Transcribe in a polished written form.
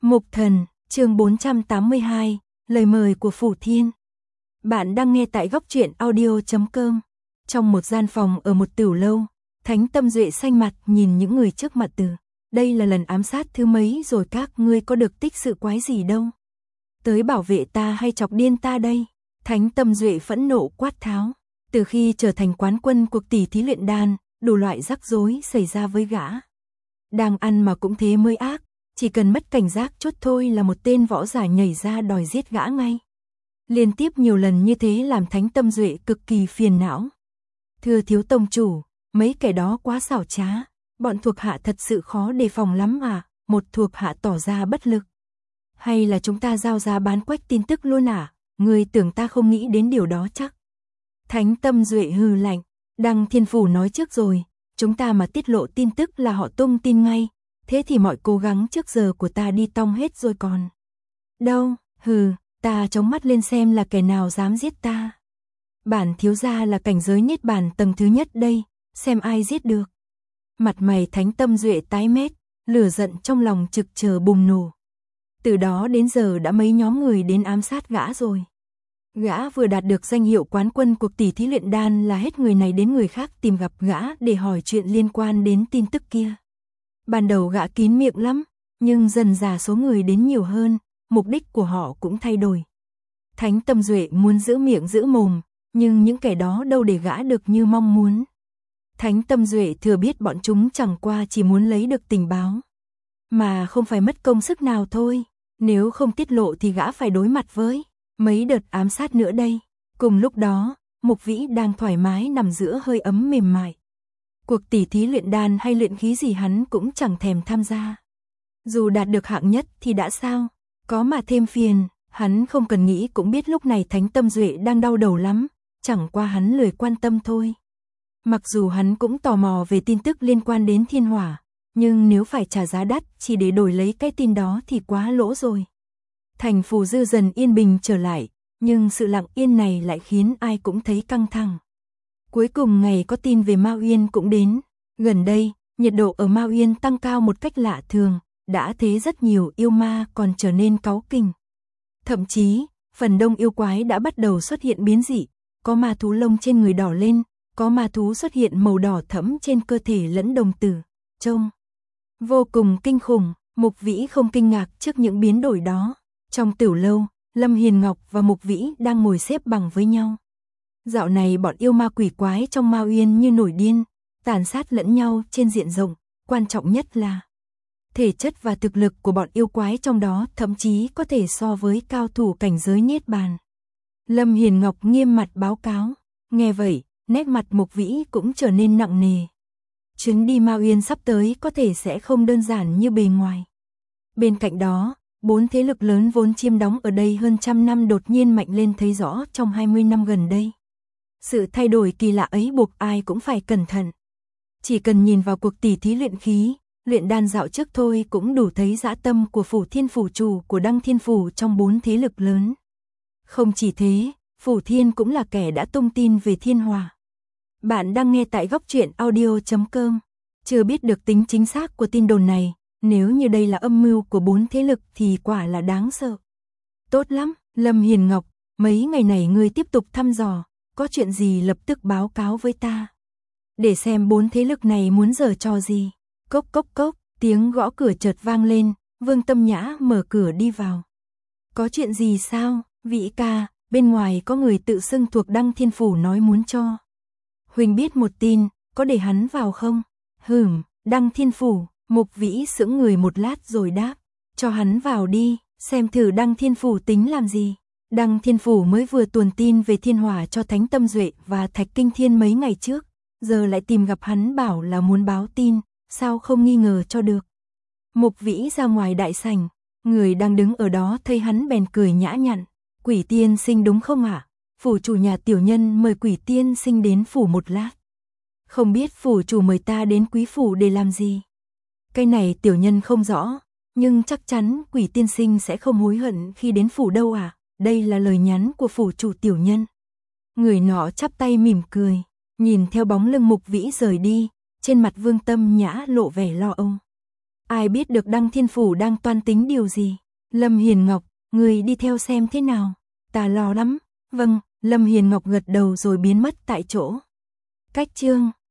Mục Thần, chương 482, lời mời của Phủ Thiên. Bạn đang nghe tại góc truyện audio.com. Trong một gian phòng ở một tửu lâu, Thánh Tâm Duệ xanh mặt nhìn những người trước mặt từ. Đây là lần ám sát thứ mấy rồi, các ngươi có được tích sự quái gì đâu. Tới bảo vệ ta hay chọc điên ta đây? Thánh Tâm Duệ phẫn nộ quát tháo. Từ khi trở thành quán quân cuộc tỷ thí luyện đan, đủ loại rắc rối xảy ra với gã. Đang ăn mà cũng thế mới ác. Chỉ cần mất cảnh giác chút thôi là một tên võ giả nhảy ra đòi giết gã ngay. Liên tiếp nhiều lần như thế làm Thánh Tâm Duệ cực kỳ phiền não. Thưa thiếu tông chủ, mấy kẻ đó quá xảo trá, bọn thuộc hạ thật sự khó đề phòng lắm à? Một thuộc hạ tỏ ra bất lực. Hay là chúng ta giao ra bán quách tin tức luôn à? Ngươi tưởng ta không nghĩ đến điều đó chắc? Thánh Tâm Duệ hừ lạnh, Đăng Thiên Phủ nói trước rồi, chúng ta mà tiết lộ tin tức là họ tung tin ngay. Thế thì mọi cố gắng trước giờ của ta đi tong hết rồi còn. Đâu, ta chống mắt lên xem là kẻ nào dám giết ta. Bản thiếu gia là cảnh giới niết bàn tầng thứ nhất đây, xem ai giết được. Mặt mày Thánh Tâm Duệ tái mét, lửa giận trong lòng trực chờ bùng nổ. Từ đó đến giờ đã mấy nhóm người đến ám sát gã rồi. Gã vừa đạt được danh hiệu quán quân cuộc tỷ thí luyện đan là hết người này đến người khác tìm gặp gã để hỏi chuyện liên quan đến tin tức kia. Ban đầu gã kín miệng lắm, nhưng dần dà số người đến nhiều hơn, mục đích của họ cũng thay đổi. Thánh Tâm Duệ muốn giữ miệng giữ mồm, nhưng những kẻ đó đâu để gã được như mong muốn. Thánh Tâm Duệ thừa biết bọn chúng chẳng qua chỉ muốn lấy được tình báo, mà không phải mất công sức nào thôi. Nếu không tiết lộ thì gã phải đối mặt với mấy đợt ám sát nữa đây. Cùng lúc đó, Mục Vĩ đang thoải mái nằm giữa hơi ấm mềm mại. Cuộc tỷ thí luyện đan hay luyện khí gì hắn cũng chẳng thèm tham gia. Dù đạt được hạng nhất thì đã sao, có mà thêm phiền, hắn không cần nghĩ cũng biết lúc này Thánh Tâm Duệ đang đau đầu lắm, chẳng qua hắn lười quan tâm thôi. Mặc dù hắn cũng tò mò về tin tức liên quan đến thiên hỏa, nhưng nếu phải trả giá đắt chỉ để đổi lấy cái tin đó thì quá lỗ rồi. Thành Phù Dư dần yên bình trở lại, nhưng sự lặng yên này lại khiến ai cũng thấy căng thẳng. Cuối cùng ngày có tin về Mao Yên cũng đến. Gần đây, nhiệt độ ở Mao Yên tăng cao một cách lạ thường, đã thế rất nhiều yêu ma còn trở nên cáu kỉnh. Thậm chí, phần đông yêu quái đã bắt đầu xuất hiện biến dị, có ma thú lông trên người đỏ lên, có ma thú xuất hiện màu đỏ thẫm trên cơ thể lẫn đồng tử, trông vô cùng kinh khủng. Mục Vĩ không kinh ngạc trước những biến đổi đó. Trong tửu lâu, Lâm Hiền Ngọc và Mục Vĩ đang ngồi xếp bằng với nhau. Dạo này bọn yêu ma quỷ quái trong Mao Yên như nổi điên, tàn sát lẫn nhau trên diện rộng, quan trọng nhất là thể chất và thực lực của bọn yêu quái trong đó thậm chí có thể so với cao thủ cảnh giới niết bàn. Lâm Hiền Ngọc nghiêm mặt báo cáo, nghe vậy, nét mặt Mục Vĩ cũng trở nên nặng nề. Chuyến đi Mao Yên sắp tới có thể sẽ không đơn giản như bề ngoài. Bên cạnh đó, 4 thế lực lớn vốn chiêm đóng ở đây hơn trăm năm đột nhiên mạnh lên thấy rõ trong 20 năm gần đây. Sự thay đổi kỳ lạ ấy buộc ai cũng phải cẩn thận. Chỉ cần nhìn vào cuộc tỷ thí luyện khí, luyện đan dạo trước thôi cũng đủ thấy dã tâm của Phủ Thiên phủ chủ của Đăng Thiên Phủ trong 4 thế lực lớn. Không chỉ thế, Phủ Thiên cũng là kẻ đã tung tin về thiên hỏa. Bạn đang nghe tại góc truyện audio.com. Chưa biết được tính chính xác của tin đồn này, nếu như đây là âm mưu của 4 thế lực thì quả là đáng sợ. Tốt lắm, Lâm Hiền Ngọc, mấy ngày này ngươi tiếp tục thăm dò. Có chuyện gì lập tức báo cáo với ta. Để xem 4 thế lực này muốn giở trò gì. Cốc cốc cốc, tiếng gõ cửa chợt vang lên, Vương Tâm Nhã mở cửa đi vào. Có chuyện gì sao, Vĩ ca, bên ngoài có người tự xưng thuộc Đăng Thiên Phủ nói muốn cho Huỳnh biết một tin, có để hắn vào không? Đăng Thiên Phủ, Mục Vĩ sững người một lát rồi đáp, cho hắn vào đi, xem thử Đăng Thiên Phủ tính làm gì. Đăng Thiên Phủ mới vừa tuồn tin về thiên hỏa cho Thánh Tâm Duệ và Thạch Kinh Thiên mấy ngày trước, giờ lại tìm gặp hắn bảo là muốn báo tin, sao không nghi ngờ cho được. Mục Vĩ ra ngoài đại sảnh, người đang đứng ở đó thấy hắn bèn cười nhã nhặn, Quỷ tiên sinh đúng không ạ? Phủ chủ nhà tiểu nhân mời Quỷ tiên sinh đến phủ một lát. Không biết phủ chủ mời ta đến quý phủ để làm gì? Cái này tiểu nhân không rõ, nhưng chắc chắn Quỷ tiên sinh sẽ không hối hận khi đến phủ đâu à? Đây là lời nhắn của phủ chủ tiểu nhân. Người nọ chắp tay mỉm cười, nhìn theo bóng lưng Mục Vĩ rời đi, trên mặt Vương Tâm Nhã lộ vẻ lo âu. Ai biết được Đăng Thiên Phủ đang toan tính điều gì? Lâm Hiền Ngọc, người đi theo xem thế nào? Ta lo lắm. Vâng, Lâm Hiền Ngọc gật đầu rồi biến mất tại chỗ. Cách chương